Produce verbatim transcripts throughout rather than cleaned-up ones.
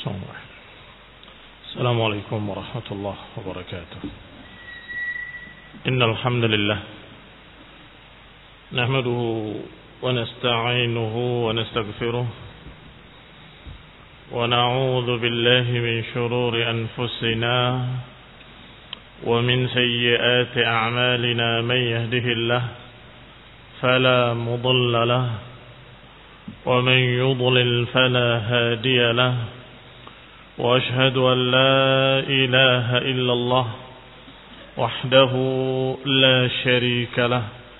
السلام عليكم ورحمة الله وبركاته. إن الحمد لله نحمده ونستعينه ونستغفره ونعوذ بالله من شرور أنفسنا ومن سيئات أعمالنا. من يهده الله فلا مضل له ومن يضلل فلا هادي له، وأشهد أن لا إله إلا الله وحده لا شريك له،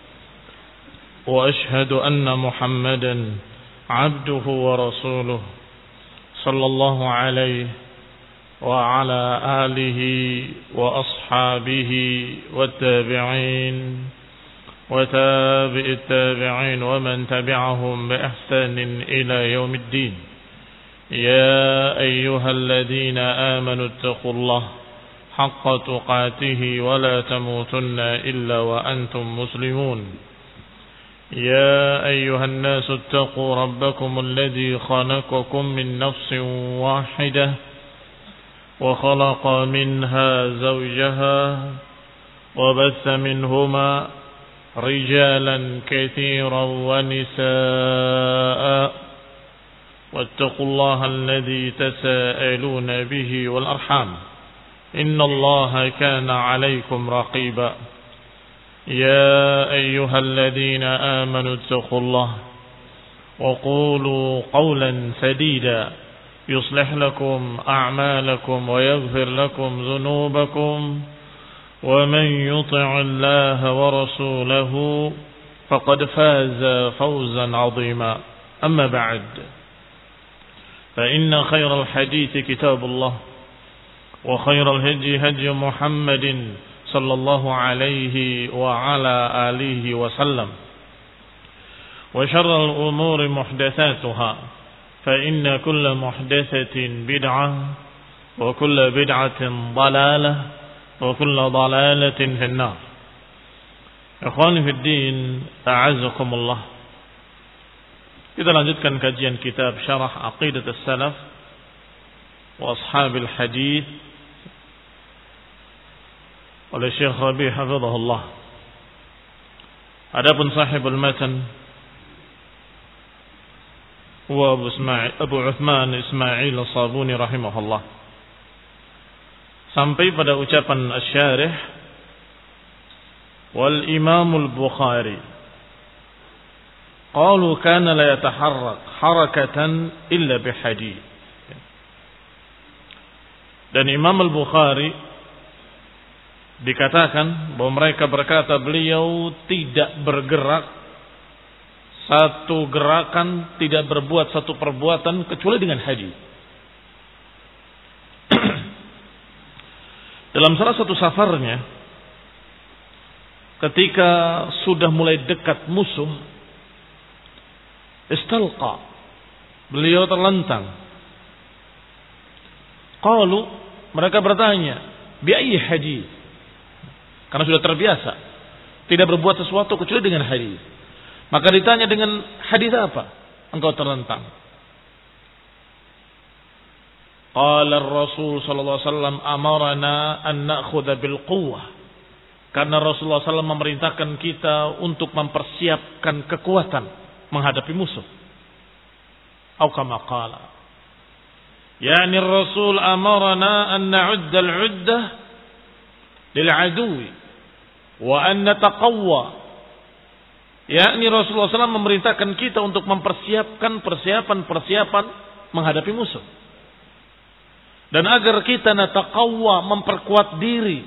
وأشهد أن محمدا عبده ورسوله صلى الله عليه وعلى آله وأصحابه والتابعين وتابع التابعين ومن تبعهم بإحسان إلى يوم الدين. يا أيها الذين آمنوا اتقوا الله حق تقاته ولا تموتن إلا وأنتم مسلمون. يا أيها الناس اتقوا ربكم الذي خلقكم من نفس واحدة وخلق منها زوجها وبث منهما رجالا كثيرا ونساء، واتقوا الله الذي تساءلون به والأرحام إن الله كان عليكم رقيبا. يا أيها الذين آمنوا اتقوا الله وقولوا قولا سديدا يصلح لكم أعمالكم ويغفر لكم ذنوبكم، ومن يطع الله ورسوله فقد فاز فوزا عظيما. أما بعد، فإن خير الحديث كتاب الله، وخير الهدي هدي محمد صلى الله عليه وعلى آله وسلم، وشر الأمور محدثاتها، فإن كل محدثة بدعة وكل بدعة ضلالة وكل ضلالة في النار. Ikhwani fi din, a'azzakumullah. Kita lanjutkan kajian kitab Syarah Aqidat as-Salaf wa Ashabil Hadith oleh Syekh Rabi' hafizahullah. Adapun sahibul matan huwa Abu Ismail Abu Uthman Ismail As-Sabuni rahimahullah, sampai pada ucapan asy-syarih wal Imam al-Bukhari qalu kana la yataharrak harakatan illa bihadith. Dan Imam al-Bukhari dikatakan bahwa mereka berkata beliau tidak bergerak satu gerakan, tidak berbuat satu perbuatan kecuali dengan hadis. Dalam salah satu safarnya, ketika sudah mulai dekat musuh, istalqa, beliau terlentang. Qalu, mereka bertanya, bi ayyi hadis? Karena sudah terbiasa tidak berbuat sesuatu kecuali dengan hadis. Maka ditanya, dengan hadis apa engkau terlentang? Qala Rasul sallallahu alaihi wasallam amarna an na'khudha bil quwwah. Karena Rasulullah sallallahu alaihi wasallam memerintahkan kita untuk mempersiapkan kekuatan menghadapi musuh. Atau kama qala, yani Rasul amarna an na'udda al-'uddah lil 'aduwi wa an nataqawwa. Yani Rasulullah sallallahu alaihi wasallam memerintahkan kita untuk mempersiapkan persiapan-persiapan menghadapi musuh. Dan agar kita nataqawwa, memperkuat diri.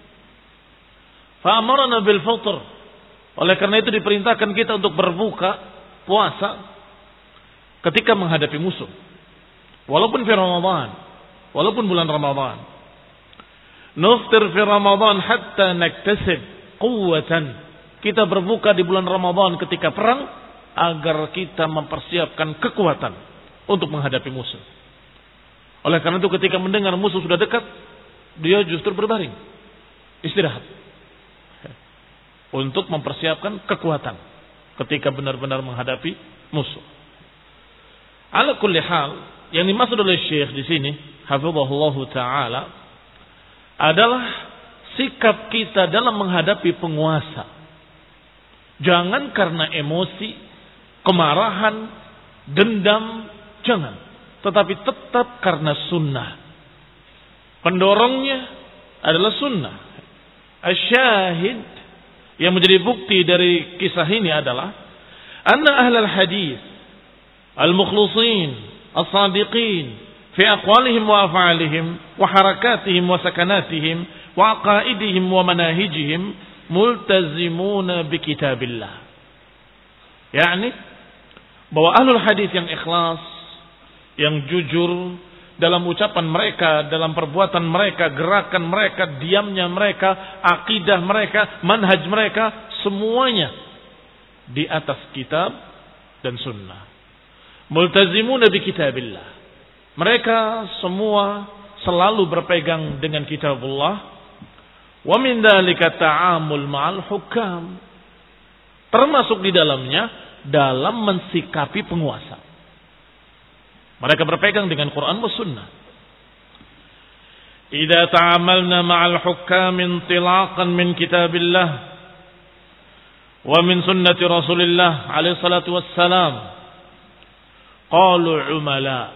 Fa amarna bil fitr. Oleh karena itu diperintahkan kita untuk berbuka puasa ketika menghadapi musuh. Walaupun fi Ramadan, walaupun bulan Ramadan. Nuftir fi Ramadan hatta naktasib quwwatan. Kita berbuka di bulan Ramadan ketika perang agar kita mempersiapkan kekuatan untuk menghadapi musuh. Oleh karena itu ketika mendengar musuh sudah dekat, dia justru berbaring, istirahat, untuk mempersiapkan kekuatan ketika benar-benar menghadapi musuh. Ala kulli hal, yang dimaksud oleh Syekh di sini, hafizahullah taala, adalah sikap kita dalam menghadapi penguasa. Jangan karena emosi, kemarahan, dendam, jangan. Tetapi tetap karena sunnah. Pendorongnya adalah sunnah. Asyahid yang menjadi bukti dari kisah ini adalah anna ahlal hadis al-mukhlisin as-sadiqin fi aqwalihim wa af'alihim wa harakatihim wa sakanatihim wa aqaidihim wa manahijihim multazimuna bi kitabillah. yakni bahwa ahlul hadis yang ikhlas, yang jujur dalam ucapan mereka, dalam perbuatan mereka, gerakan mereka, diamnya mereka, akidah mereka, manhaj mereka, semuanya di atas kitab dan sunnah. Multazimuna bi kitabillah. Mereka semua selalu berpegang dengan kitabullah. Wa min dzalika ta'amul ma'al hukam. Termasuk di dalamnya dalam mensikapi penguasa. Mereka berpegang dengan Quran dan Sunnah. Idza ta'amalna ma'al hukam intilaqan min kitabillah wa min sunnati Rasulillah alaihi salatu wassalam. Qalu umala.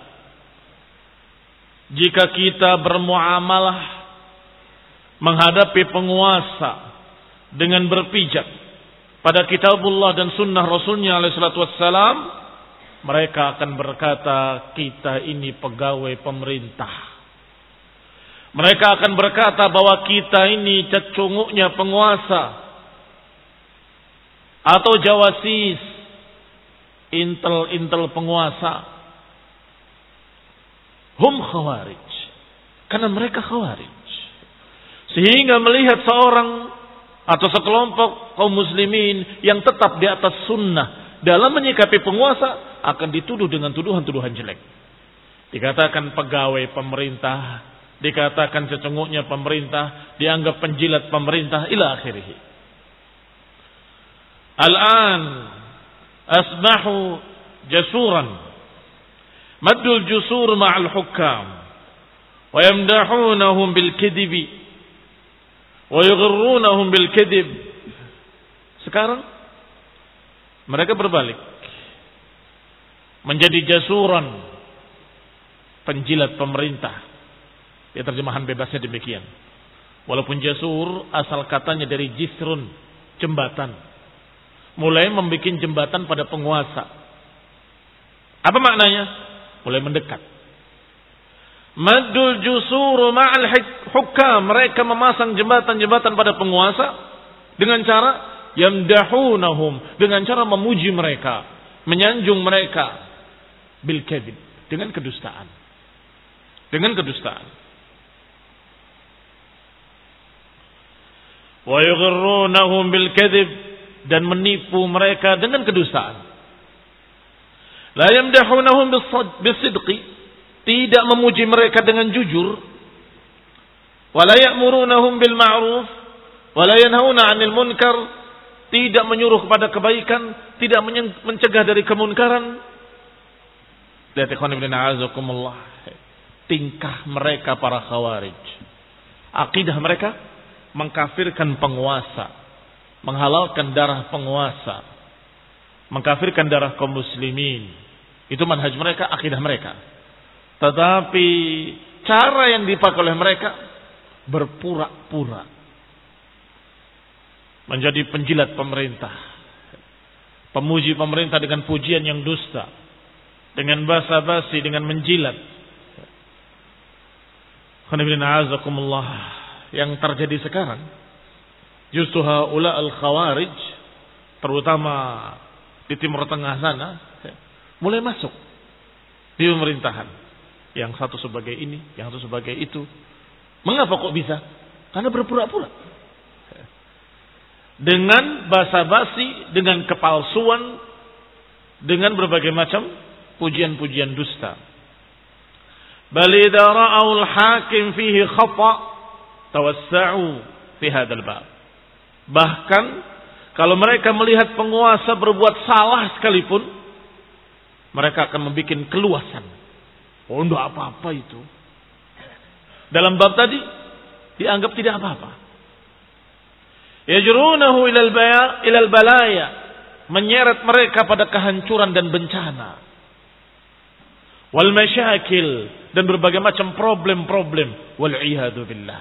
Jika kita bermuamalah menghadapi penguasa dengan berpijak pada kitabullah dan sunnah Rasulnya alaihi salatu wassalam, mereka akan berkata, kita ini pegawai pemerintah. Mereka akan berkata bahwa kita ini cecunguknya penguasa atau jawasis, intel-intel penguasa. Hum khawarij. Karena mereka khawarij. Sehingga melihat seorang atau sekelompok kaum muslimin yang tetap di atas sunnah dalam menyikapi penguasa, akan dituduh dengan tuduhan-tuduhan jelek. Dikatakan pegawai pemerintah, dikatakan cecunguknya pemerintah, dianggap penjilat pemerintah, ila akhirih. Al-an asbahu jasuran maddul jusur ma'al hukam wa yamdahunahum bil kadibi wa yughirrunahum bil kadib. Sekarang mereka berbalik menjadi jasuran, penjilat pemerintah. Ya, terjemahan bebasnya demikian. Walaupun jasur asal katanya dari jisrun, jembatan. Mulai membuat jembatan pada penguasa. Apa maknanya? Mulai mendekat. Madul jusur ma'al hukam. Mereka memasang jembatan-jembatan pada penguasa dengan cara yamdahunahum, dengan cara memuji mereka, menyanjung mereka. Bil kadhib, dengan kedustaan. Dengan kedustaan. Wa yughirrunahum bil kadhib, dan menipu mereka dengan kedustaan. La yamdahunahum bisidqi, tidak memuji mereka dengan jujur. Wa la ya'murunahum bil ma'ruf wa la yanhauna 'anil munkar, tidak menyuruh kepada kebaikan, tidak mencegah dari kemunkaran. Lihat ikhwan ibn a'azakumullah, tingkah mereka para khawarij. Akidah mereka mengkafirkan penguasa, menghalalkan darah penguasa, mengkafirkan darah kaum muslimin. Itu manhaj mereka, akidah mereka. Tetapi cara yang dipakai oleh mereka berpura-pura menjadi penjilat pemerintah, pemuji pemerintah dengan pujian yang dusta, dengan basa-basi, dengan menjilat. Yang terjadi sekarang, justru haula al-khawarij, terutama di Timur Tengah sana, mulai masuk di pemerintahan. Yang satu sebagai ini, yang satu sebagai itu. Mengapa kok bisa? Karena berpura-pura. Dengan basa-basi, dengan kepalsuan, dengan berbagai macam pujian-pujian dusta. Bal idza ra'aw al-hakim fihi khata' tawassa'u fi hadzal bab. Bahkan kalau mereka melihat penguasa berbuat salah sekalipun, mereka akan membuat keluasan Oh, enggak apa-apa itu. Dalam bab tadi dianggap tidak apa-apa. Yajrunahu ilal baya ilal balaya, menyeret mereka pada kehancuran dan bencana. Wal masyakil, dan berbagai macam problem-problem. Wal iyadu billah.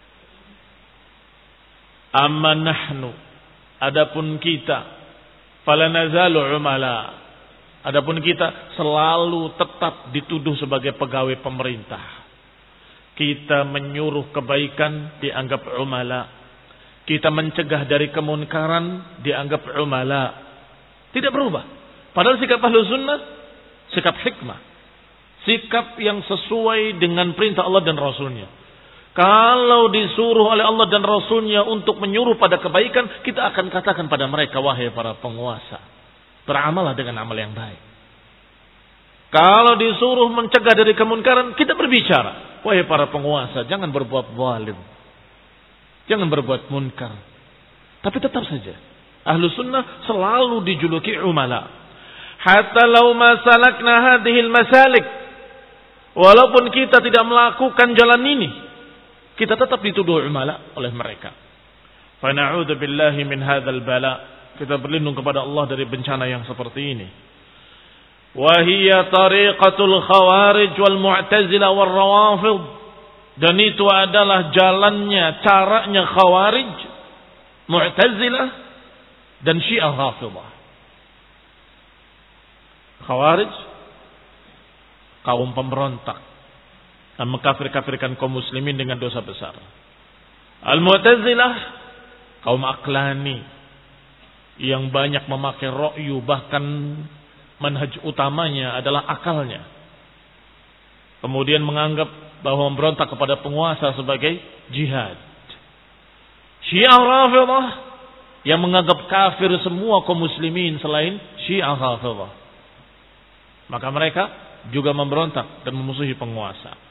Amma nahnu, adapun kita, falanazalu umala, adapun kita selalu tetap dituduh sebagai pegawai pemerintah. Kita menyuruh kebaikan dianggap umala. Kita mencegah dari kemunkaran dianggap umala. Tidak berubah. Padahal sikap ahlu sunnah sikap hikmah. Sikap yang sesuai dengan perintah Allah dan Rasulnya. Kalau disuruh oleh Allah dan Rasulnya untuk menyuruh pada kebaikan, kita akan katakan pada mereka, wahai para penguasa, beramalah dengan amal yang baik. Kalau disuruh mencegah dari kemunkaran, kita berbicara, wahai para penguasa, jangan berbuat zalim, jangan berbuat munkar. Tapi tetap saja ahlu sunnah selalu dijuluki umala. Hatta law ma salakna hadhil masalik, walaupun kita tidak melakukan jalan ini, kita tetap dituduh umala oleh mereka. Fa na'udzu billahi min hadzal bala. Kita berlindung kepada Allah dari bencana yang seperti ini. Wa hiya tariqatul khawarij wal mu'tazilah wal rawafid. Dan itu adalah jalannya, caranya khawarij, mu'tazilah, dan syiah rafidah. Khawarij, kaum pemberontak, dan mengkafir-kafirkan kaum muslimin dengan dosa besar. Al-Mu'tazilah, kaum aklani, yang banyak memakai ra'yu, bahkan manhaj utamanya adalah akalnya. Kemudian menganggap bahwa memberontak kepada penguasa sebagai jihad. Syiah Rafidah, yang menganggap kafir semua kaum muslimin selain Syiah Rafidah. Maka mereka juga memberontak dan memusuhi penguasa.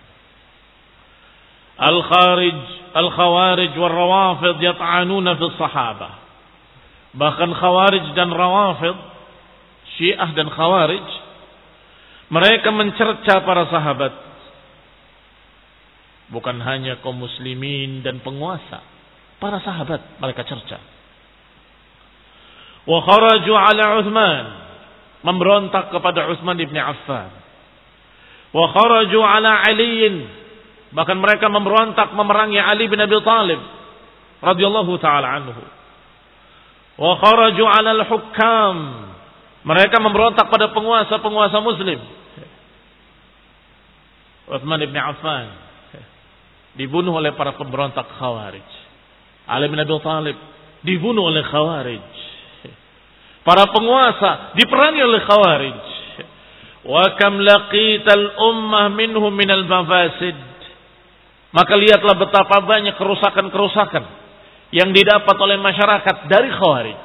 Al-Kharij, Al-Khawarij wal Rawafid yat'anuna fi sahabah. Bahkan Khawarij dan Rawafid, Syiah dan Khawarij, mereka mencerca para sahabat. Bukan hanya kaum muslimin dan penguasa, para sahabat mereka cerca. Wa kharaju ala Uthman, memberontak kepada Uthman ibn Affan. Wa kharaju ala Ali, bahkan mereka memberontak memerangi Ali bin Abi Thalib radhiyallahu taala anhu. Wa kharaju 'ala al-hukam, mereka memberontak pada penguasa-penguasa muslim. Utsman bin Affan dibunuh oleh para pemberontak Khawarij. Ali bin Abi Thalib dibunuh oleh Khawarij. Para penguasa diperangi oleh Khawarij. Wa kam laqital ummah minhum minal mafasid. Maka lihatlah betapa banyak kerusakan-kerusakan yang didapat oleh masyarakat dari Khawarij.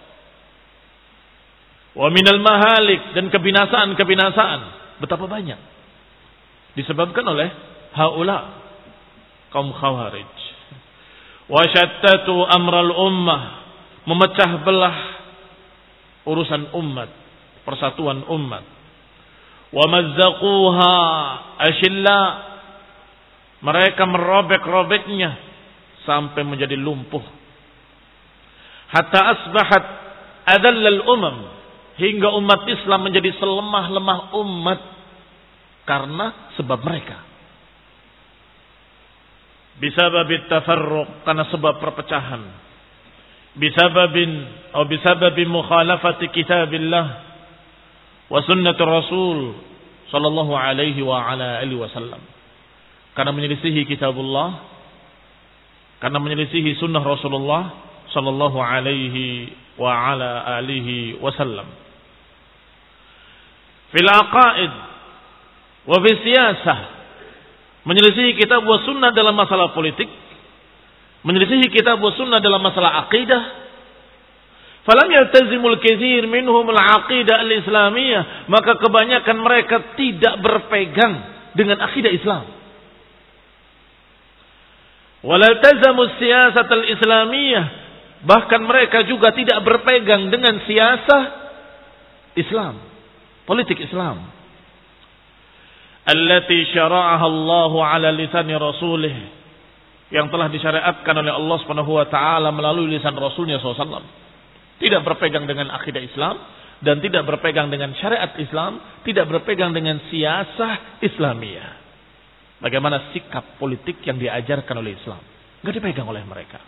Wa minal mahalik, dan kebinasaan-kebinasaan betapa banyak disebabkan oleh haula kaum Khawarij. Wa syattatu amral ummah, memecah belah urusan umat, persatuan umat. Wa mazzaquha ashilla, mereka merobek-robeknya sampai menjadi lumpuh. Hatta asbahat adallal umam, hingga umat Islam menjadi selemah-lemah umat karena sebab mereka. Bisababit tafarruq, karena sebab perpecahan. Bisababin atau bisababi mukhalafati kitabillah wa sunnati Rasul sallallahu alaihi wa ala alihi wasallam. Karena menyelisihi kitabullah, karena menyelisihi sunnah Rasulullah sallallahu alaihi wa ala alihi wasallam. Fil aqaid wa fi siyasah, menyelisihi kitab wa sunnah dalam masalah politik, menyelisihi kitab wa sunnah dalam masalah akidah. Falam yaltazimul katsir minhum al-aqidah al-islamiyah, maka kebanyakan mereka tidak berpegang dengan akidah Islam. Walaltazamu siyasat al-islamiyah, bahkan mereka juga tidak berpegang dengan siasah Islam, politik Islam. allati syara'aha Allah ala lisan rasulih, yang telah disyariatkan oleh Allah Subhanahu wa taala melalui lisan Rasulnya sallallahu alaihi wasallam. Tidak berpegang dengan akidah Islam dan tidak berpegang dengan syariat Islam, tidak berpegang dengan siasah Islamiyah. Bagaimana sikap politik yang diajarkan oleh Islam, enggak dipegang oleh mereka.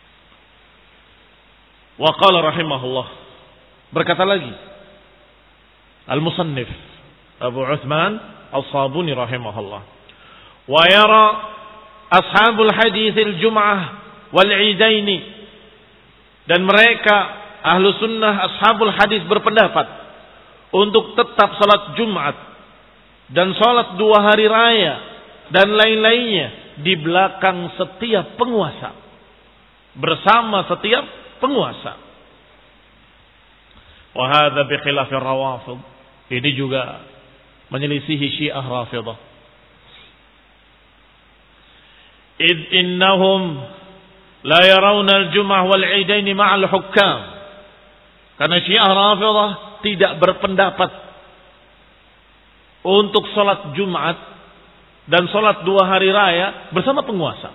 Wa qala rahimahullah, berkata lagi al-musannif Abu Uthman Al-Sabuni rahimahullah, wa yara ashabul hadits al-jum'ah wal 'idaini, dan mereka ahlu sunnah ashabul hadis berpendapat untuk tetap salat Jumat dan salat dua hari raya dan lain-lainnya di belakang setiap penguasa, bersama setiap penguasa. Wa hadza bi khilaf ar-rawafid, ini juga menyelisihi Syiah Rafidah. Id innahum la yarawna al-jum'ah wal 'idaini ma'al hukam, karena Syiah Rafidah tidak berpendapat untuk salat Jumat dan salat dua hari raya bersama penguasa.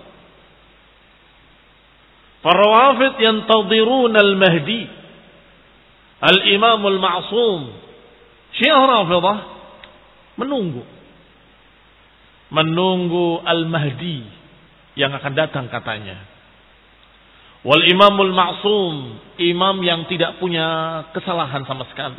Farawafid yantadiruna al-Mahdi al-Imam al-Ma'sum. Syiah Rafidah menunggu menunggu al-Mahdi yang akan datang katanya. Wal Imamul Ma'sum, imam yang tidak punya kesalahan sama sekali,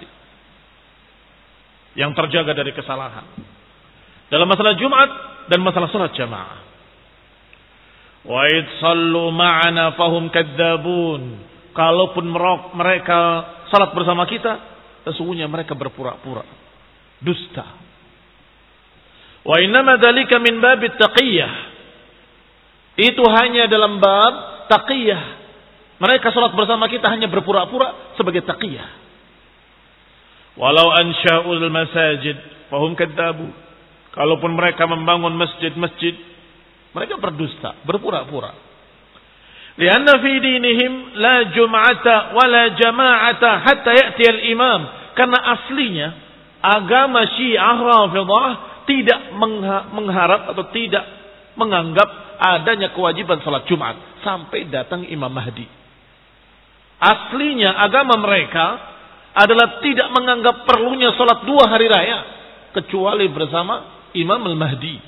yang terjaga dari kesalahan dalam masalah Jumat dan masalah salat jamaah. Wa id sallu ma'ana fahum kadzabun, kalaupun mereka salat bersama kita, sesungguhnya mereka berpura-pura dusta. Wa innama dzalika min babit taqiyah, itu hanya dalam bab taqiyah. Mereka salat bersama kita hanya berpura-pura sebagai taqiyah. Walau ansha'ul masajid fahum kadzabu, kalaupun mereka membangun masjid-masjid, mereka berdusta, berpura-pura. Lianna fi dinihim la jum'ata wala jama'ata hatta ya'ti al-imam, karena aslinya agama Syiah Rafidah tidak mengharap atau tidak menganggap adanya kewajiban salat Jumat sampai datang Imam Mahdi. Aslinya agama mereka adalah tidak menganggap perlunya salat dua hari raya kecuali bersama Imam Al-Mahdi.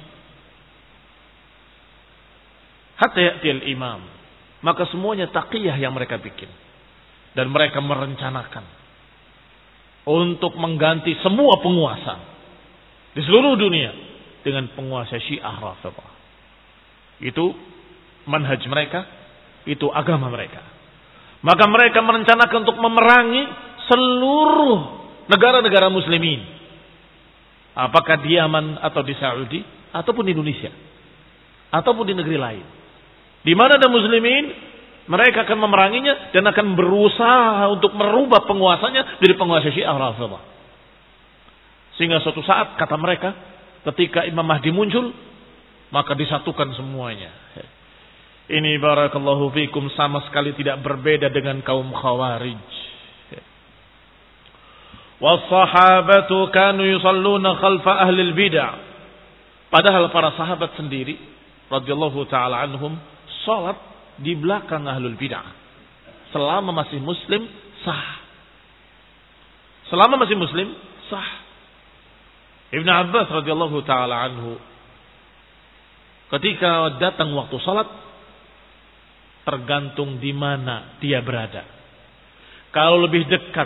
Hatta ya'til imam. Maka semuanya taqiyah yang mereka bikin. Dan mereka merencanakan untuk mengganti semua penguasa di seluruh dunia dengan penguasa Syiah Rafidah. Itu manhaj mereka, itu agama mereka. Maka mereka merencanakan untuk memerangi seluruh negara-negara muslimin, apakah di Yaman atau di Saudi ataupun di Indonesia ataupun di negeri lain. Di mana ada muslimin, mereka akan memeranginya dan akan berusaha untuk merubah penguasanya dari penguasa Syiah Rafidah. Sehingga suatu saat, kata mereka, ketika Imam Mahdi muncul, maka disatukan semuanya. Ini barakallahu fikum sama sekali tidak berbeda dengan kaum Khawarij. Was-sahabatu kanu yusalluna khalfa ahli al-bid'ah. Padahal para sahabat sendiri radhiyallahu taala anhum salat di belakang ahlul bid'ah. Selama masih muslim sah. Selama masih muslim sah. Ibnu Abbas radhiyallahu taala anhu ketika datang waktu salat, tergantung di mana dia berada. Kalau lebih dekat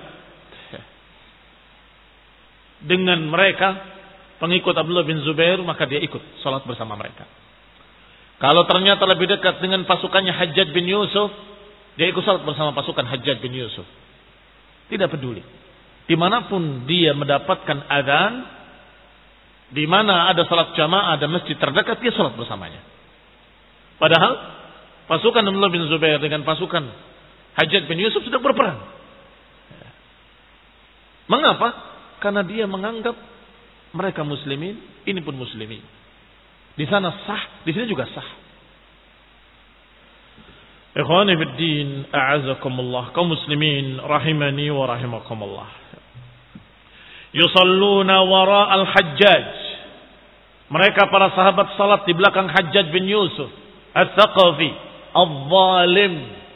dengan mereka, pengikut Abdullah bin Zubair, maka dia ikut salat bersama mereka. Kalau ternyata lebih dekat dengan pasukannya Hajjaj bin Yusuf, dia ikut salat bersama pasukan Hajjaj bin Yusuf. Tidak peduli. Dimanapun dia mendapatkan adzan, di mana ada salat jamaah, ada masjid terdekat, dia salat bersamanya. Padahal pasukan Abdullah bin Zubair dengan pasukan Hajjaj bin Yusuf sudah berperang. Mengapa? Karena dia menganggap mereka muslimin, ini pun muslimin. Di sana sah, di sini juga sah. Ikhwani fid din, a'azakumullah, kaum muslimin rahimani wa rahimakumullah. Yusalluna wara al-Hajjaj. Mereka para sahabat salat di belakang Hajjaj bin Yusuf Al-Thaqafi Al-Zalim.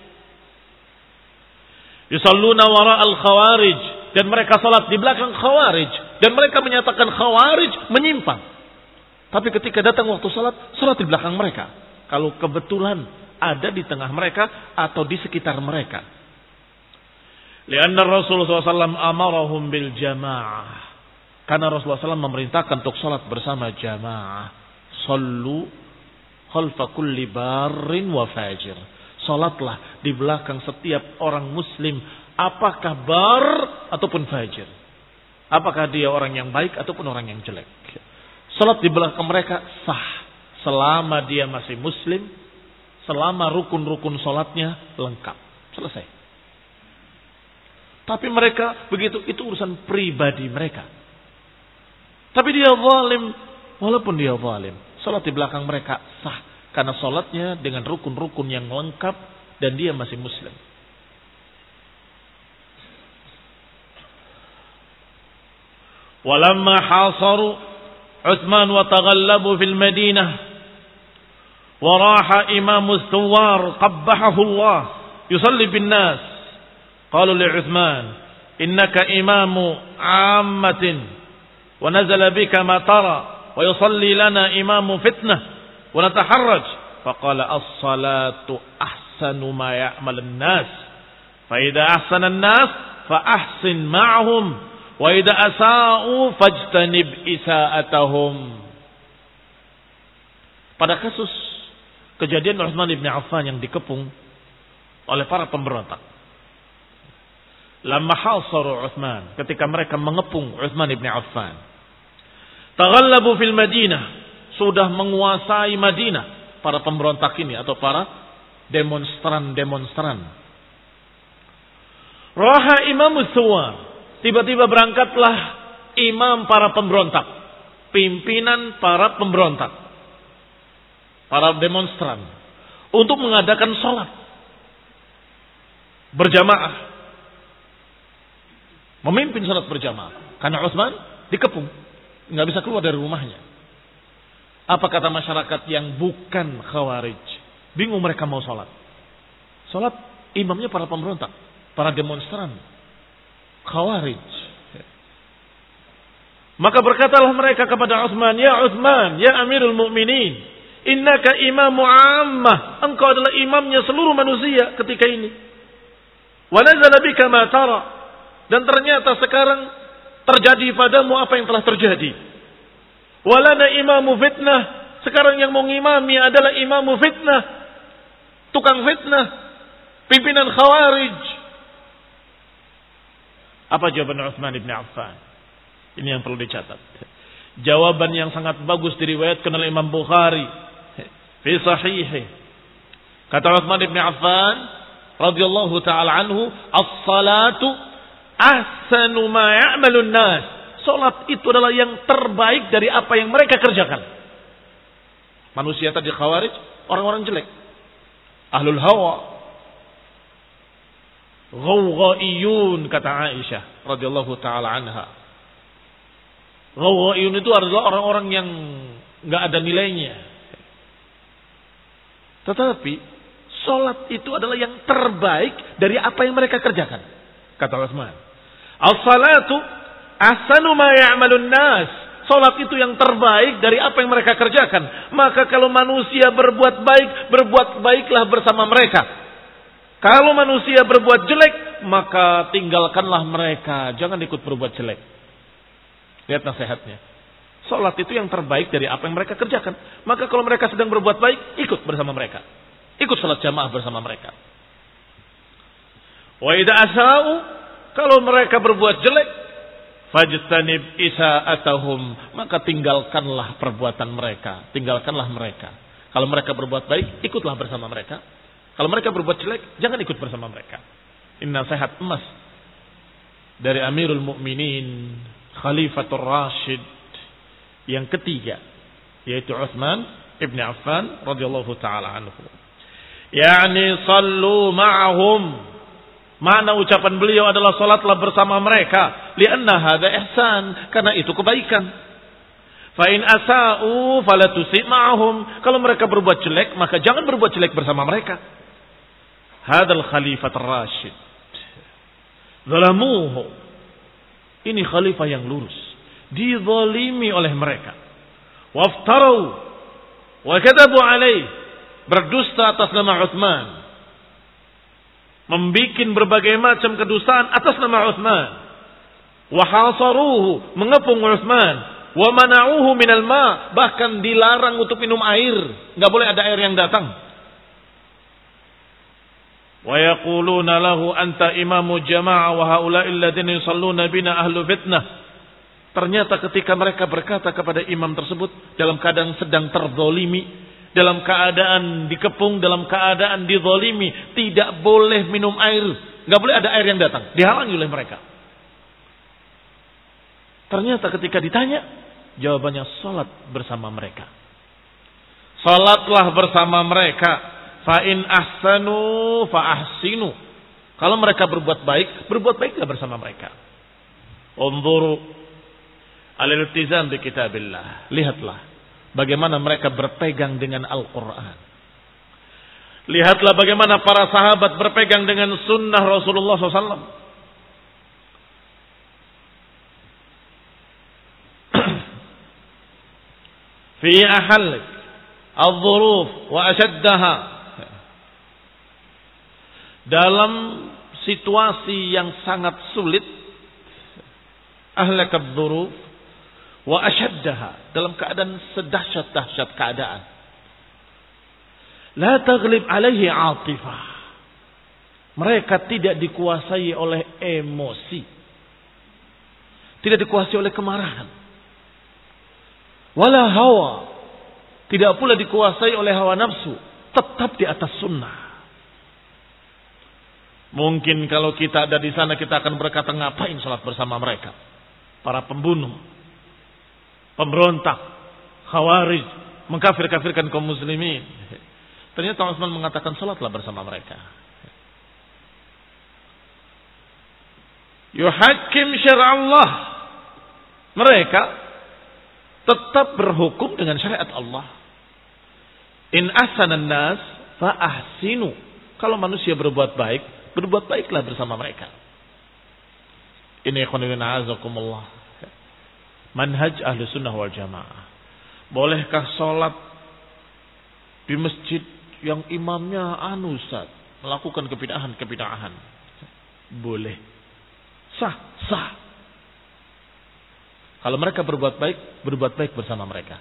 Yusalluna wara al-Khawarij, dan mereka salat di belakang Khawarij, dan mereka menyatakan Khawarij menyimpang. Tapi ketika datang waktu salat, salat di belakang mereka. Kalau kebetulan ada di tengah mereka atau di sekitar mereka. Lianna Rasulullah shallallahu alaihi wasallam amarahum bil jamaah. Karena Rasulullah shallallahu alaihi wasallam memerintahkan untuk salat bersama jamaah. Sallu khalfa kulli barrin wa fajir. Salatlah di belakang setiap orang muslim, apakah bar ataupun fajir. Apakah dia orang yang baik ataupun orang yang jelek. Salat di belakang mereka sah selama dia masih muslim, selama rukun-rukun salatnya lengkap. Selesai. Tapi mereka begitu, itu urusan pribadi mereka. Tapi dia zalim, walaupun dia zalim, salat di belakang mereka sah karena salatnya dengan rukun-rukun yang lengkap dan dia masih muslim. Walamma hasaru Utsman wa taghallabu fil Madinah wa raha Imam Thuwar qabbahahu Allah yusalli bin nas. Qalu li Utsman innaka imamu ammatin wa nazala bika ma tara wa yusalli lana imamu fitnah wa nataharraj. Faqala as-salatu ahsanu ma ya'mal an-nas fa idza ahsana an-nas fa ahsin ma'hum wa idza asa'u fajtanib isa'atahum. Pada kasus kejadian Utsman bin Affan yang dikepung oleh para pemberontak, lamma hasaru Utsman, ketika mereka mengepung Utsman bin Affan, taghallabu fil Madinah, sudah menguasai Madinah para pemberontak ini atau para demonstran-demonstran. Raha Imam Thuwar, tiba-tiba berangkatlah imam para pemberontak, pimpinan para pemberontak, para demonstran, untuk mengadakan sholat berjamaah, memimpin sholat berjamaah. Karena Utsman dikepung, nggak bisa keluar dari rumahnya. Apa kata masyarakat yang bukan Khawarij? Bingung mereka mau sholat. Sholat imamnya para pemberontak, para demonstran Khawarij. Maka berkatalah mereka kepada Utsman, ya Utsman, ya Amirul Mukminin, innaka imamu ammah, engkau adalah imamnya seluruh manusia ketika ini. Wa nazala bika ma tara, dan ternyata sekarang terjadi padamu apa yang telah terjadi. Walana imamu fitnah, sekarang yang mau ngimami adalah imamu fitnah, tukang fitnah, pimpinan Khawarij. Apa jawaban Utsman bin Affan? Ini yang perlu dicatat. Jawaban yang sangat bagus diriwayatkan oleh Imam Bukhari fi sahihih. Kata Utsman bin Affan radhiyallahu taala anhu, as-salatu ahsanu ma ya'malun nas. Salat itu adalah yang terbaik dari apa yang mereka kerjakan. Manusia tadi Khawarij, orang-orang jelek, ahlul hawa, ghawghaiyun, kata Aisyah radhiyallahu taala anha. Ghawghaiyun itu adalah orang-orang yang enggak ada nilainya. Tetapi salat itu adalah yang terbaik dari apa yang mereka kerjakan, kata Utsman. As-salatu ahsanu ma ya'malun nas. Salat itu yang terbaik dari apa yang mereka kerjakan. Maka kalau manusia berbuat baik, berbuat baiklah bersama mereka. Kalau manusia berbuat jelek, maka tinggalkanlah mereka. Jangan ikut berbuat jelek. Lihat nasihatnya. Salat itu yang terbaik dari apa yang mereka kerjakan. Maka kalau mereka sedang berbuat baik, ikut bersama mereka. Ikut salat jamaah bersama mereka. Wa idza asa'u, kalau mereka berbuat jelek, fajtanib isa'atahum, maka tinggalkanlah perbuatan mereka. Tinggalkanlah mereka. Kalau mereka berbuat baik, ikutlah bersama mereka. Kalau mereka berbuat jelek, jangan ikut bersama mereka. Ini nasihat emas dari Amirul Mukminin, Khalifatul Rashid yang ketiga, yaitu Utsman ibn Affan radhiyallahu taala anhu. Yani sallu ma'ahum. Mana ucapan beliau adalah salatlah bersama mereka, lianna hadza ihsan, karena itu kebaikan. Fa in asa'u fala tusi' ma'ahum. Kalau mereka berbuat jelek, maka jangan berbuat jelek bersama mereka. Hadzal khalifat ar-rasyid. Zalamuhu. Ini khalifah yang lurus. Dizalimi oleh mereka. Waftarau wa kadzabu alaih. Berdusta atas nama Utsman. Membikin berbagai macam kedustaan atas nama Utsman. Wa hasaruhu, mengepung Utsman. Wa mana'uhu minal ma, bahkan dilarang untuk minum air, enggak boleh ada air yang datang. Wa yaquluna lahu anta imamu jama'ah wa haula'i alladziina yusalluna bina ahlu fitnah. Ternyata ketika mereka berkata kepada imam tersebut dalam keadaan sedang terzalimi, dalam keadaan dikepung, dalam keadaan dizalimi, tidak boleh minum air, enggak boleh ada air yang datang, dihalangi oleh mereka. Ternyata ketika ditanya, jawabannya salat bersama mereka. Salatlah bersama mereka. Fa in ahsanu fa ahsinu. Kalau mereka berbuat baik, berbuat baiklah bersama mereka. Unzuru al-iltizam bi kitabillah. Lihatlah bagaimana mereka berpegang dengan Al-Qur'an. Lihatlah bagaimana para sahabat berpegang dengan sunnah Rasulullah shallallahu alaihi wasallam. Fi ahalik al-dhuruf wa ashaddaha. Dalam situasi yang sangat sulit, ahlak al-dhuruf wa ashaddaha, dalam keadaan sedahsyat-dahsyat keadaan. La taghlib alaihi atifah. Mereka tidak dikuasai oleh emosi. Tidak dikuasai oleh kemarahan. Wala hawa. Tidak pula dikuasai oleh hawa nafsu. Tetap di atas sunnah. Mungkin kalau kita ada di sana kita akan berkata, ngapain salat bersama mereka? Para pembunuh, pemberontak, khawarij, mengkafir-kafirkan kaum muslimin. Ternyata Utsman mengatakan salatlah bersama mereka. Yuhakim syara' Allah. Mereka tetap berhukum dengan syariat Allah. In ahsanan nas fa ahsinu. Kalau manusia berbuat baik, berbuat baiklah bersama mereka. Ini ikhwanuddin a'azakumullah. Manhaj ahli sunnah wal jamaah. Bolehkah sholat di masjid yang imamnya anu Ustaz, melakukan kebidahan-kebidahan? Boleh. Sah, sah. Kalau mereka berbuat baik, berbuat baik bersama mereka.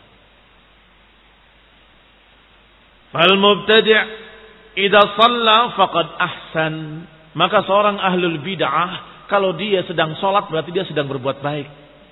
Fal mubtadi' idza shalla faqad ahsan. Maka seorang ahlul bid'ah, kalau dia sedang sholat berarti dia sedang berbuat baik.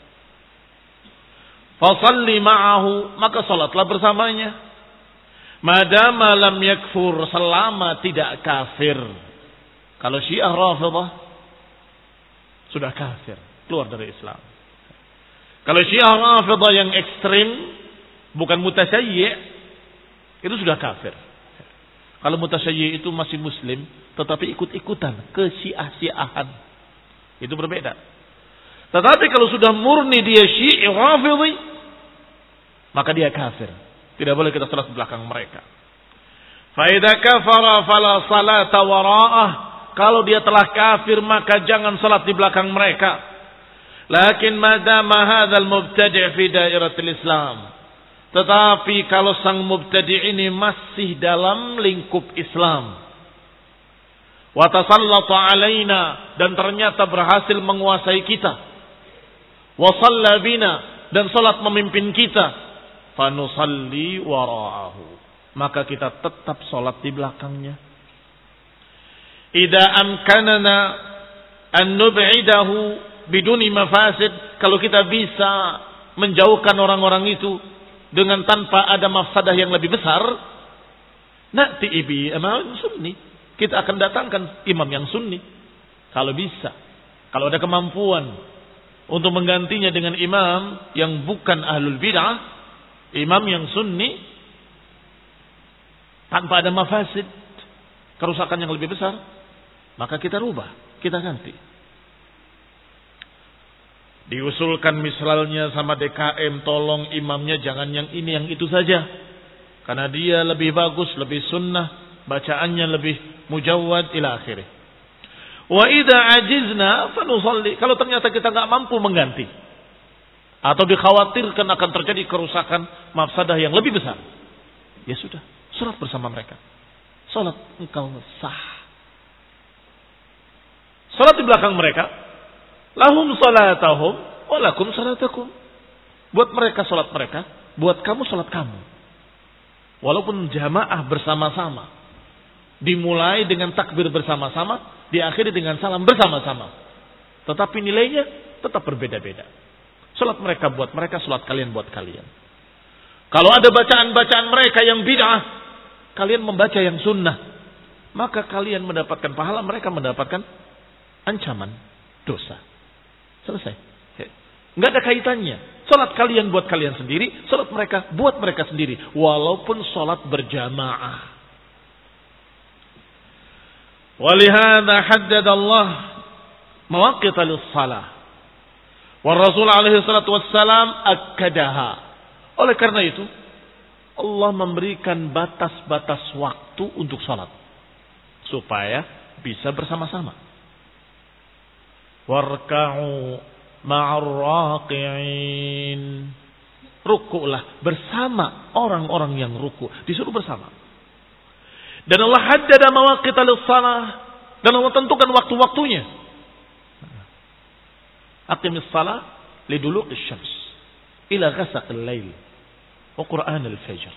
Fasalli ma'ahu, maka sholatlah bersamanya. Madama lam yakfur, selama tidak kafir. Kalau Syiah Rafidhah sudah kafir, keluar dari Islam. Kalau Syiah Rafidhah yang ekstrim, bukan mutasyayyi', itu sudah kafir. Kalau mutasyayyi' itu masih muslim, tetapi ikut-ikutan ke syiah-syiahan, itu berbeda. Tetapi kalau sudah murni dia Syi'i Rafidhi, maka dia kafir. Tidak boleh kita salat di belakang mereka. Fa idza kafara fala salata wara'ah. Kalau dia telah kafir maka jangan salat di belakang mereka. Lakin madama hadzal mubtadi' fi dairatil Islam. Tetapi kalau sang mubtadi' ini masih dalam lingkup Islam, wa tasallata alaina, dan ternyata berhasil menguasai kita, wa shalla bina, dan salat memimpin kita, fa nusalli wara'ahu, maka kita tetap salat di belakangnya. Idza amkanana an nub'idahu biduni mafasid, kalau kita bisa menjauhkan orang-orang itu dengan tanpa ada mafsadah yang lebih besar, na'ti ibi imam sunni, kita akan datangkan imam yang sunni kalau bisa. Kalau ada kemampuan untuk menggantinya dengan imam yang bukan ahlul bid'ah, imam yang sunni tanpa ada mafasid, kerusakan yang lebih besar, maka kita rubah, kita ganti. Diusulkan misalnya sama D K M, tolong imamnya jangan yang ini yang itu saja. Karena dia lebih bagus, lebih sunnah, bacaannya lebih mujawwad ila akhirih. Wa idza ajizna fanusalli. Kalau ternyata kita enggak mampu mengganti atau dikhawatirkan akan terjadi kerusakan, mafsadah yang lebih besar, ya sudah, salat bersama mereka. Salat engkau sah. Salat di belakang mereka. Lahum salatahum wa lakum salatakum. Buat mereka salat mereka, buat kamu salat kamu. Walaupun jamaah bersama-sama. Dimulai dengan takbir bersama-sama, diakhiri dengan salam bersama-sama. Tetapi nilainya tetap berbeda-beda. Salat mereka buat mereka, salat kalian buat kalian. Kalau ada bacaan-bacaan mereka yang bid'ah, kalian membaca yang sunnah, maka kalian mendapatkan pahala, mereka mendapatkan ancaman dosa. Selesai. Enggak ada kaitannya. Salat kalian buat kalian sendiri, salat mereka buat mereka sendiri, walaupun salat berjamaah. Walihada haddada Allah mawaqita lis-shalah. Wa Rasul alaihi salatu wassalam akkadaha. Oleh karena itu, Allah memberikan batas-batas waktu untuk salat supaya bisa bersama-sama. Warka'u ma'ar raqi'in. Ruku'lah bersama orang-orang yang ruku'. Disuruh bersama. Dan Allah haddada mawaqita lis-shalah. Dan Allah tentukan waktu-waktunya. Aqimis shalah liduluqis syams ila ghasaqil lail wa qur'anil fajr.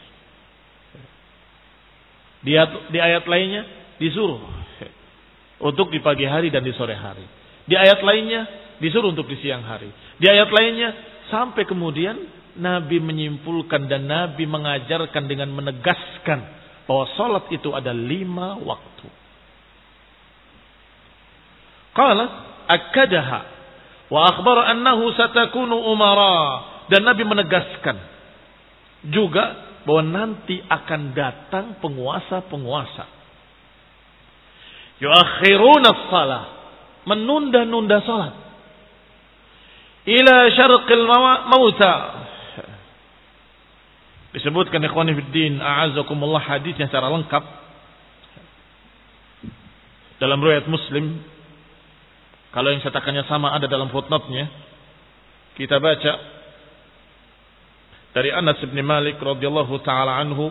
Di, di ayat lainnya disuruh untuk di pagi hari dan di sore hari. Di ayat lainnya disuruh untuk di siang hari. Di ayat lainnya sampai kemudian Nabi menyimpulkan dan Nabi mengajarkan dengan menegaskan bahwa salat itu ada lima waktu. Qala akkadaha wa akhbara annahu satakunu umara. Dan Nabi menegaskan juga bahwa nanti akan datang penguasa-penguasa. Yuakhiruna as-salah, menunda-nunda salat. Ila syarqil mauta. Disebutkan ikhwani fiddin, a'azakumullah, hadisnya secara lengkap dalam riwayat Muslim. Kalau yang cetakannya sama ada dalam footnote-nya. Kita baca dari Anas bin Malik radhiyallahu taala anhu,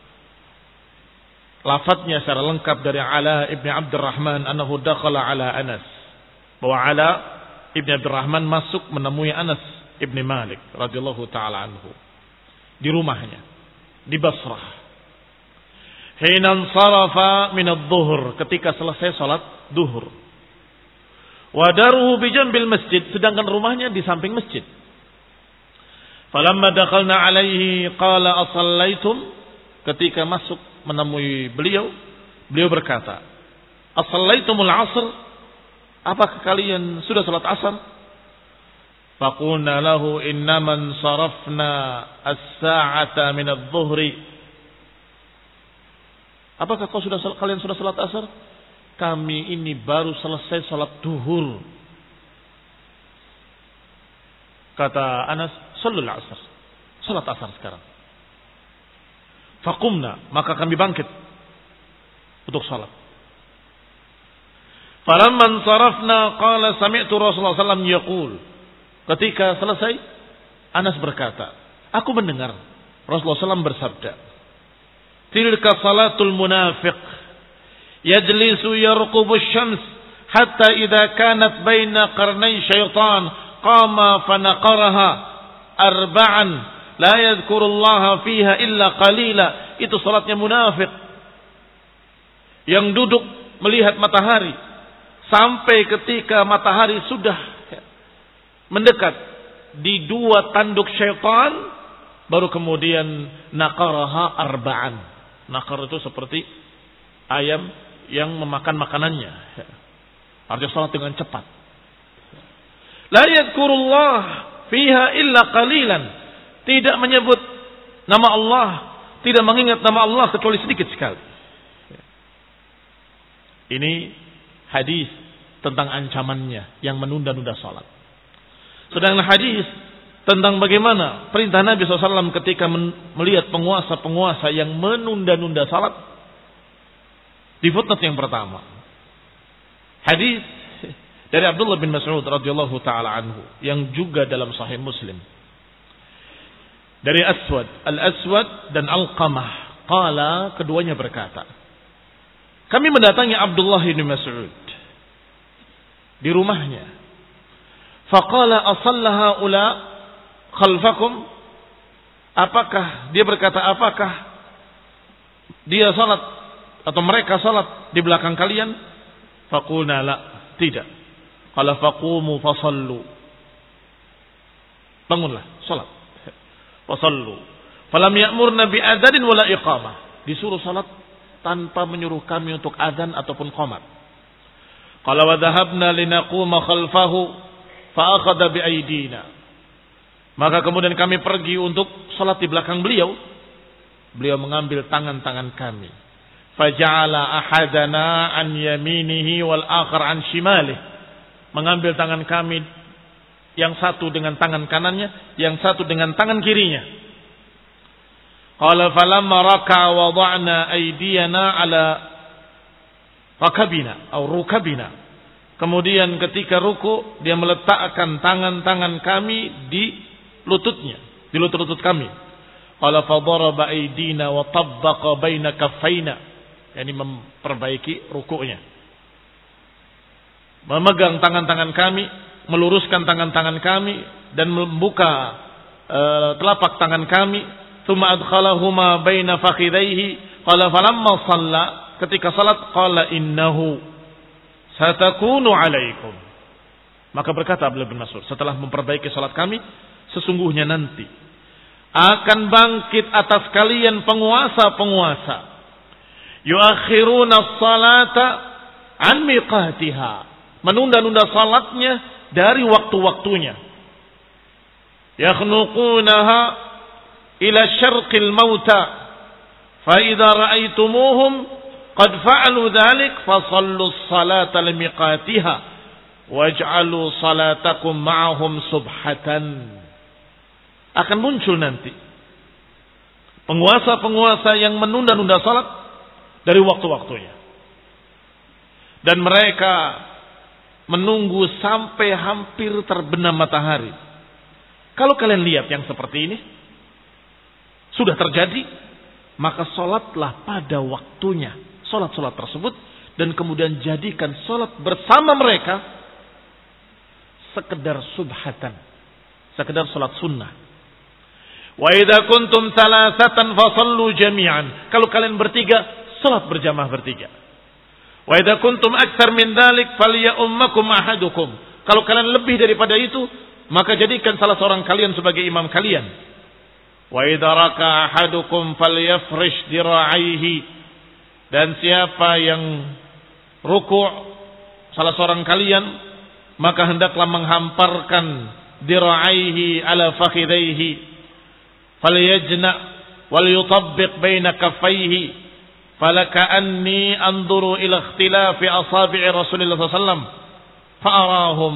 lafadznya secara lengkap dari Ala ibn Abdurrahman annahu dakhala ala Anas, bahwa Ala ibn Abdurrahman masuk menemui Anas ibn Malik radhiyallahu taala anhu di rumahnya di Basrah. Hina sarafa min adh-dhuhr, ketika selesai salat zuhur. Wa daruhu bi jambil masjid, sedangkan rumahnya di samping masjid. Falamma dakhalna alaihi qala asallaitum, ketika masuk menemui beliau, beliau berkata, asallaitumul asr, apakah kalian sudah salat asar? Faqulna lahu innaman sarafna as-sa'ata min adh-dhuhri. Apakah kau sudah kalian sudah salat asar? Kami ini baru selesai salat duhur. Kata Anas, salul asar, salat asar sekarang. Faqumna, maka kami bangkit untuk salat. Falamman sarafna qala sami'tu Rasulullah sallallahu alaihi wasallam yaqul. Ketika selesai, Anas berkata, aku mendengar Rasulullah sallallahu alaihi wasallam bersabda, tilka salatul munafiq yajlisu yarqubu asy-syams hatta idza kanat baina qarnay syaitan qama fanaqaraha arba'an la yadhkurullaha fiha illa qalila. Itu salatnya munafik yang duduk melihat matahari sampai ketika matahari sudah mendekat di dua tanduk syaitan, baru kemudian naqaraha arba'an. Naqar itu seperti ayam yang memakan makanannya. Artinya salat dengan cepat. La yadhkurullah fiha illa qalilan. Tidak menyebut nama Allah, tidak mengingat nama Allah kecuali sedikit sekali. Ini hadis tentang ancamannya yang menunda-nunda salat. Sedangkan hadis tentang bagaimana perintah Nabi shallallahu alaihi wasallam ketika melihat penguasa-penguasa yang menunda-nunda salat di footnote yang pertama. Hadis dari Abdullah bin Mas'ud radhiyallahu taala anhu yang juga dalam Sahih Muslim. Dari Aswad, Al-Aswad dan Al-Qamah, qala, keduanya berkata, kami mendatangi Abdullah bin Mas'ud di rumahnya. Faqala asallaha ula khalfakum? Apakah dia berkata, apakah dia salat atau mereka salat di belakang kalian? Faqulna la, tidak. Qala faqumu fasallu. Bangunlah, salat. Fasallu. Falam ya'murna bi adzan wala iqamah. Disuruh salat tanpa menyuruh kami untuk adzan ataupun qamat. Qala wa dhahabna linaquma khalfahu fa akhadha bi aydina. Maka kemudian kami pergi untuk salat di belakang beliau. Beliau mengambil tangan-tangan kami. Faja'ala ahadana an yaminihi wal akhar an shimalihi. Mengambil tangan kami, yang satu dengan tangan kanannya, yang satu dengan tangan kirinya. Qala falamma raka'a wada'na aydiyana ala rakabina atau rukabina. Kemudian ketika ruku, dia meletakkan tangan-tangan kami di lututnya, di lutut-lutut kami. Qala fadaraba aydina wa tabbaqa baina kaffaina, yakni memperbaiki ruku'nya. Memegang tangan-tangan kami, meluruskan tangan-tangan kami dan membuka uh, telapak tangan kami. Tsumma adkhalahuma baina fakhidaihi. Qala falamma shalla, ketika salat, qala innahu satakunu alaikum. Maka berkata Abdullah bin Mas'ud setelah memperbaiki salat kami, sesungguhnya nanti akan bangkit atas kalian penguasa-penguasa. Yuakhiruna as-salata an miqatiha, menunda-nunda salatnya dari waktu-waktunya. Yakhnuqunaha ila syarqil mauta, fa idza ra'aytumuhum qad fa'alu dzalik fasallu as-salata limiqatiha waj'alu salatakum ma'ahum subhatan. Akan muncul nanti penguasa-penguasa yang menunda-nunda salat dari waktu-waktunya, dan mereka menunggu sampai hampir terbenam matahari. Kalau kalian lihat yang seperti ini sudah terjadi, maka salatlah pada waktunya salat-salat tersebut, dan kemudian jadikan salat bersama mereka sekedar subhatan, sekedar salat sunnah. Wa idza kuntum salasatan fasallu jami'an. Kalau kalian bertiga, salat berjamaah bertiga. Wa idza kuntum aktsar min dzalik falyummakum ahadukum. Kalau kalian lebih daripada itu, maka jadikan salah seorang kalian sebagai imam kalian. Wa idza raka ahadukum falyafrish dira'aihi. Dan siapa yang ruku' salah seorang kalian, maka hendaklah menghamparkan dira'aihi ala fakhidaihi. Falyajna wal yutabbiq baina kaffaihi. Falaka'anni anzuru ila ikhtilafi asabi'i Rasulullah sallallahu alaihi wasallam fa'arahum.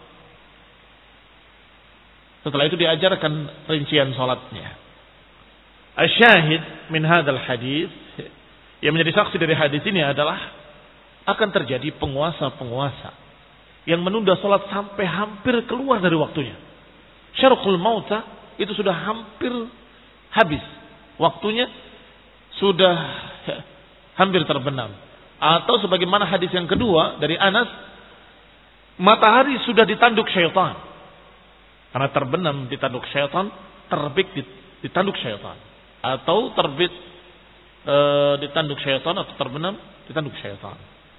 Setelah itu diajarkan rincian salatnya. Asyahid min hadzal hadis, yang menjadi saksi dari hadis ini adalah akan terjadi penguasa-penguasa yang menunda salat sampai hampir keluar dari waktunya. Syarqul mauta itu sudah hampir habis waktunya, sudah hampir terbenam. Atau sebagaimana hadis yang kedua dari Anas, matahari sudah ditanduk syaitan. Karena terbenam ditanduk syaitan, terbit ditanduk syaitan. Atau terbit e, ditanduk syaitan, atau terbenam ditanduk syaitan.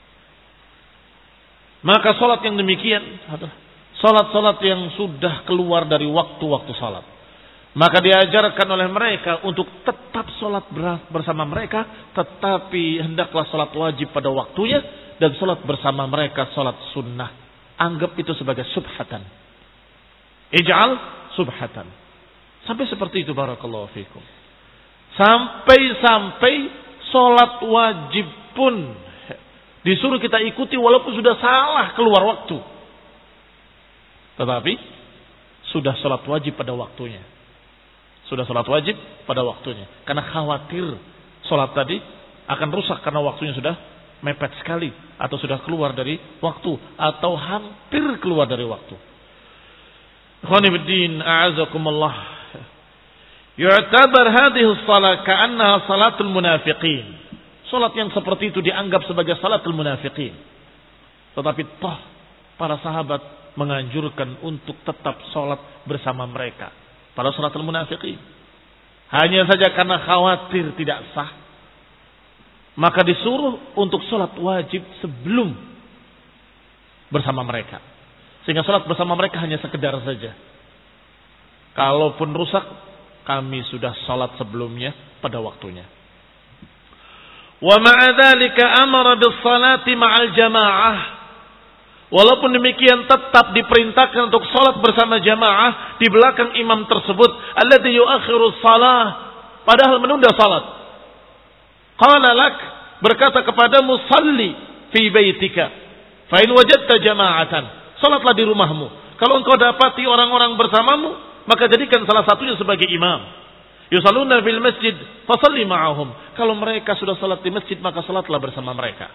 Maka salat yang demikian adalah salat-salat yang sudah keluar dari waktu-waktu salat. Maka diajarkan oleh mereka untuk tetap sholat bersama mereka, tetapi hendaklah sholat wajib pada waktunya, dan sholat bersama mereka sholat sunnah. Anggap itu sebagai subhatan. Ij'al subhatan. Sampai seperti itu, barakallahu fikum. Sampai-sampai sholat wajib pun disuruh kita ikuti walaupun sudah salah keluar waktu. Tetapi sudah sholat wajib pada waktunya. Sudah sholat wajib pada waktunya. Karena khawatir sholat tadi akan rusak karena waktunya sudah mepet sekali. Atau sudah keluar dari waktu. Atau hampir keluar dari waktu. Ikhwanifiddin, a'azakumullah. Yu'tabar hadhihi shalah ka'annaha salatul munafiqin. Salat yang seperti itu dianggap sebagai salatul munafiqin. Tetapi toh para sahabat menganjurkan untuk tetap salat bersama mereka. Para salatul munafiqin. Hanya saja karena khawatir tidak sah, maka disuruh untuk salat wajib sebelum bersama mereka. Sehingga salat bersama mereka hanya sekedar saja. Kalaupun rusak, kami sudah salat sebelumnya pada waktunya. Wa ma'a dzalika amara bis-salati ma'al jamaah. Walaupun demikian tetap diperintahkan untuk salat bersama jamaah di belakang imam tersebut, alladzi yu'akhiru shalah, padahal menunda salat. Qala lak, berkata kepadamu, salli fi baitika fa in wajadta jama'atan. Salatlah di rumahmu. Kalau engkau dapati orang-orang bersamamu, maka jadikan salah satunya sebagai imam. Yusalluna fil masjid fasalli ma'ahum. Kalau mereka sudah salat di masjid, maka salatlah bersama mereka.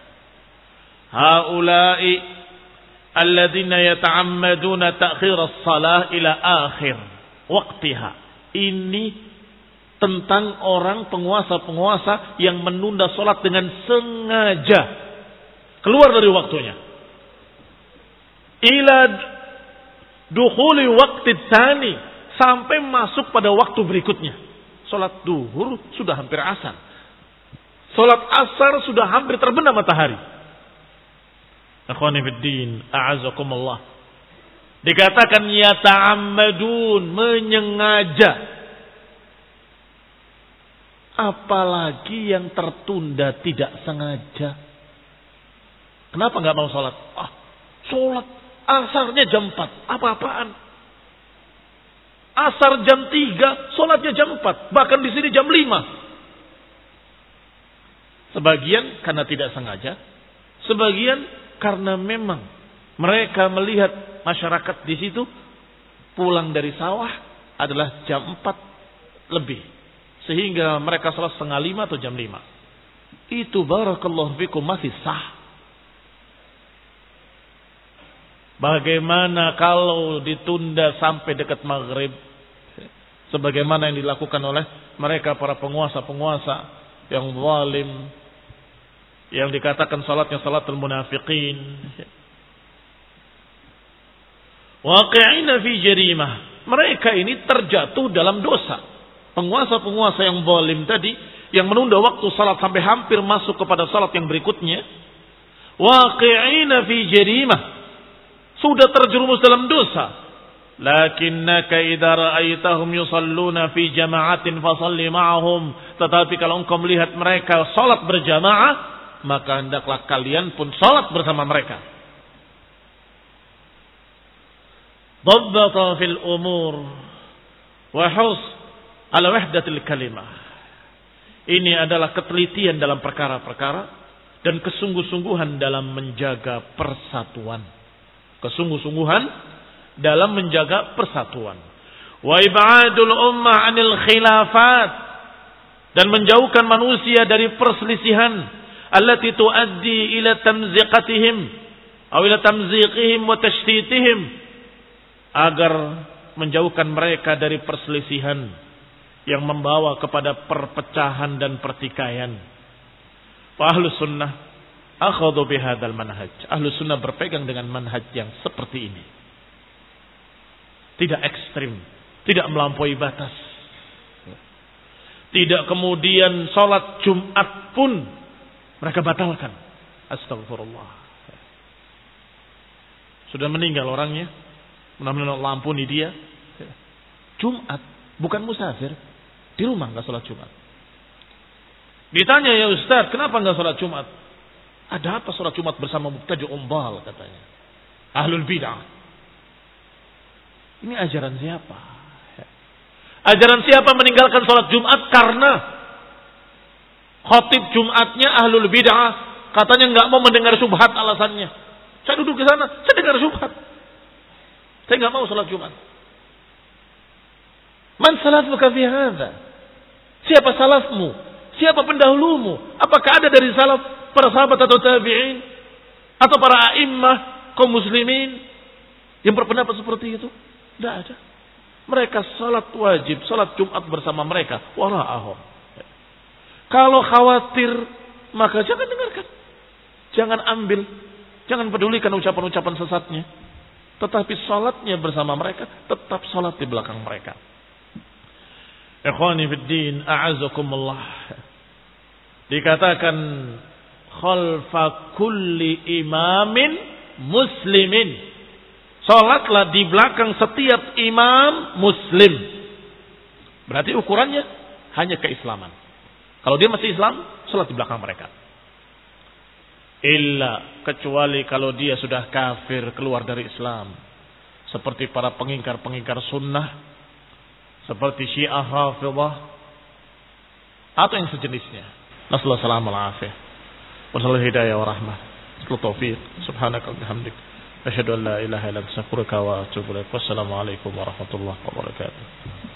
Haula'i alladzina yata'ammaduna ta'khir as-salah ila akhir waqtiha. Ini tentang orang penguasa-penguasa yang menunda salat dengan sengaja keluar dari waktunya. Ila dukhuli waqti tsani, sampai masuk pada waktu berikutnya. Salat duhur sudah hampir asar. Salat asar sudah hampir terbenam matahari. Akhwani fiddin, a'azakumullah. Dikatakan yata'ammadun, menyengaja. Apalagi yang tertunda tidak sengaja. Kenapa enggak mau salat? Ah, salat asarnya jam empat. Apa-apaan? Asar jam tiga, salatnya jam empat. Bahkan di sini jam lima. Sebagian karena tidak sengaja, sebagian karena memang mereka melihat masyarakat di situ pulang dari sawah adalah jam empat lebih. Sehingga mereka salat setengah lima atau jam lima. Itu barakallahu fikum masih sah. Bagaimana kalau ditunda sampai dekat maghrib? Sebagaimana yang dilakukan oleh mereka para penguasa-penguasa yang zalim, yang dikatakan salatnya salatul munafiqin. Waqi'ina fi jarimah. Mereka ini terjatuh dalam dosa. Penguasa-penguasa yang zalim tadi, yang menunda waktu salat sampai hampir masuk kepada salat yang berikutnya. Waqi'ina fi jarimah. Sudah terjerumus dalam dosa. Lakinnaka idza ra'aitahum yusalluna fi jama'atin fasalli ma'ahum. Tetapi kalau engkau melihat mereka salat berjamaah, maka hendaklah kalian pun salat bersama mereka. Dhabbata fil umur wa hus ala wahdatil kalimah. Ini adalah ketelitian dalam perkara-perkara dan kesungguh-sungguhan dalam menjaga persatuan. Kesungguh-sungguhan dalam menjaga persatuan. Wa ibadul ummah 'anil khilafat, dan menjauhkan manusia dari perselisihan allati tuaddi ila tamziqatihim atau ila tamziqihim wa tashtitihim, agar menjauhkan mereka dari perselisihan yang membawa kepada perpecahan dan pertikaian. Wa ahlus sunnah akhadhu bihadzal manhaj. Ahlus sunnah berpegang dengan manhaj yang seperti ini. Tidak ekstrim, tidak melampaui batas. Tidak kemudian sholat Jumat pun mereka batalkan. Astagfirullah. Sudah meninggal orangnya, mudah-mudahan Allah ampuni dia. Jumat, bukan musafir, di rumah nggak sholat Jumat. Ditanya, ya Ustaz, kenapa nggak sholat Jumat? Ada apa sholat Jumat bersama mubtadi' umbal, katanya. Ahlul bid'ah. Ini ajaran siapa? Ajaran siapa meninggalkan sholat Jumat karena khatib Jumatnya ahlul bid'ah, katanya nggak mau mendengar syubhat alasannya. Saya duduk di sana, saya dengar syubhat. Saya nggak mau sholat Jumat. Man salafuka fi hadza? Siapa salafmu? Siapa pendahulumu? Apakah ada dari salaf para sahabat atau tabi'in atau para a'immah kaum muslimin yang berpendapat seperti itu? Tidak ada. Mereka salat wajib, salat Jumat bersama mereka. Wara'ahum. Kalau khawatir, maka jangan dengarkan. Jangan ambil. Jangan pedulikan ucapan-ucapan sesatnya. Tetapi salatnya bersama mereka, tetap salat di belakang mereka. Ikhwani fiddin, a'azakumullah. Dikatakan khalfa kulli imamin muslimin. Salatlah di belakang setiap imam muslim. Berarti ukurannya hanya keislaman. Kalau dia masih Islam, salat di belakang mereka. Illa, kecuali kalau dia sudah kafir, keluar dari Islam. Seperti para pengingkar-pengingkar sunnah. Seperti Syiah Rafidhah. Atau yang sejenisnya. Nasallahu salamul afiyah. Wassalamualaikum hidayah wa rahmah. Taufiq. Subhanaka wa bihamdik. Asyhadu an la ilaha illa anta astaghfiruka wa atubu ilaik. Wassalamu alaikum warahmatullahi wabarakatuh.